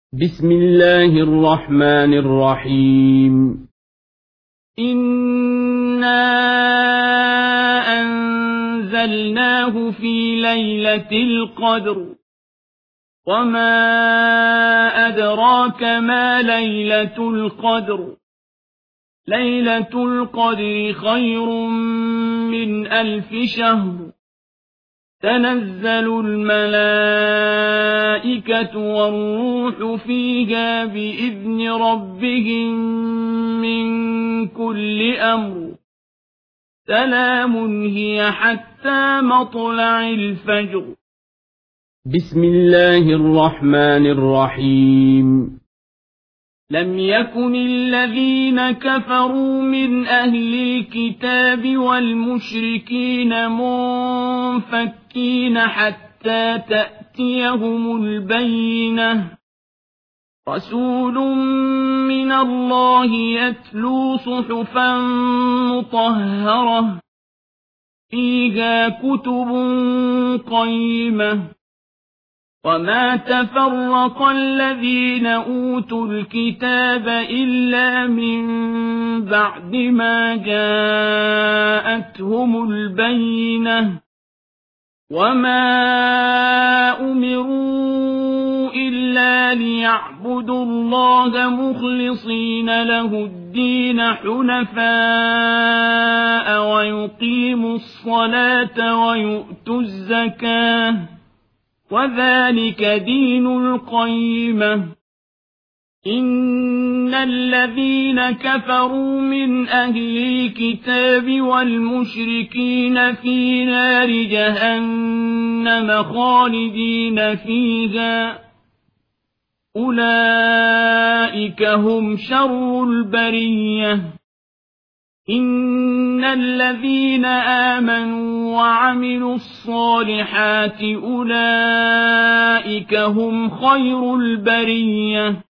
بسم الله الرحمن الرحيم. إنا أنزلناه في ليلة القدر وما أدراك ما ليلة القدر ليلة القدر خير من 1000 شهر تنزل الملائكة والروح فيها بإذن ربهم من كل أمر سلام هي حتى مطلع الفجر. بسم الله الرحمن الرحيم. لم يكن الذين كفروا من أهل الكتاب والمشركين منفكين حتى تأتيهم البينة رسول من الله يتلو صحفا مطهرة فيها كتب قيمة وما تفرق الذين أوتوا الكتاب إلا من بعد ما جاءتهم البينة وما أمروا إلا ليعبدوا الله مخلصين له الدين حنفاء ويقيموا الصلاة ويؤتوا الزكاة وذلك دين القيمة. إن الذين كفروا من أهل الكتاب والمشركين في نار جهنم خالدين فيها أولئك هم شر البرية. إن الذين آمنوا وعملوا الصالحات أولئك هم خير البرية.